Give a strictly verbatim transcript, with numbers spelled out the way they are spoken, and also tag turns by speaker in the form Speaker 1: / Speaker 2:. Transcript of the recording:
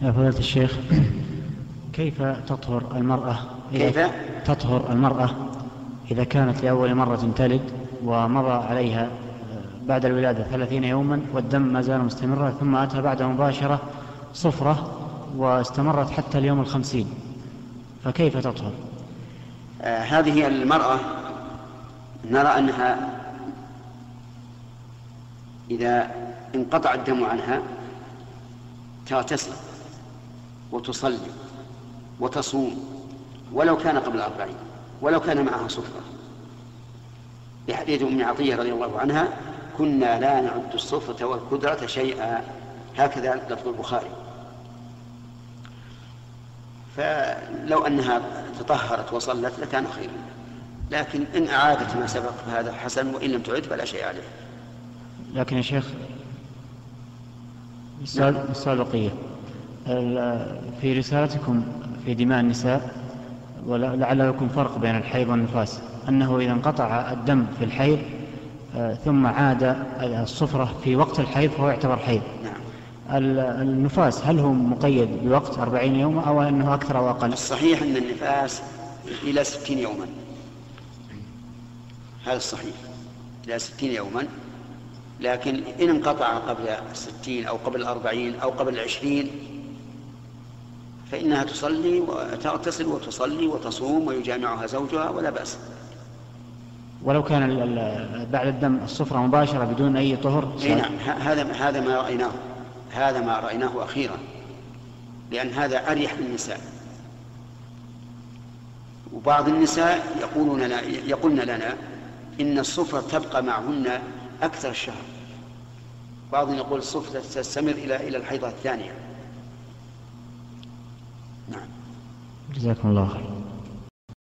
Speaker 1: يا فضيلة الشيخ، كيف تطهر المرأة
Speaker 2: كيف
Speaker 1: تطهر المرأة إذا كانت لأول مرة تلد ومضى عليها بعد الولادة ثلاثين يوما والدم ما زال مستمرا، ثم أتى بعد مباشرة صفرة واستمرت حتى اليوم الخمسين، فكيف تطهر؟
Speaker 2: آه هذه المرأة نرى أنها إذا انقطع الدم عنها تغتسل وتصلي وتصوم ولو كان قبل أربعين، ولو كان معها صفرة، بحديث أم عطية رضي الله عنها: كنا لا نعد الصفرة والكدرة شيئا، هكذا لفظ البخاري. فلو أنها تطهرت وصلت لكان خيرا، لكن إن أعادت ما سبق فهذا حسن، وإن لم تعد فلا شيء عليه.
Speaker 1: لكن يا شيخ السؤال بقية في رسالتكم في دماء النساء، ولعل يكون فرق بين الحيض والنفاس، أنه إذا انقطع الدم في الحيض ثم عاد الصفرة في وقت الحيض فهو يعتبر حيض.
Speaker 2: نعم.
Speaker 1: النفاس هل هو مقيد بوقت أربعين يوم أو أنه أكثر أو أقل؟
Speaker 2: الصحيح أن النفاس إلى ستين يوما، هذا الصحيح، إلى ستين يوما، لكن إن انقطع قبل الستين أو قبل الأربعين أو قبل العشرين فإنها تصلي وتغتسل وتصلي وتصوم ويجامعها زوجها ولا بأس.
Speaker 1: ولو كان بعد الدم الصفرة مباشرة بدون أي طهر؟
Speaker 2: نعم، هذا هذا ما رأيناه هذا ما رأيناه أخيرا، لأن هذا أريح للنساء. وبعض النساء يقولون لنا يقولن لنا إن الصفرة تبقى معهن أكثر الشهر، بعضهم يقول الصفرة تستمر إلى إلى الحيضة الثانية. نعم.
Speaker 1: جزاكم الله خير.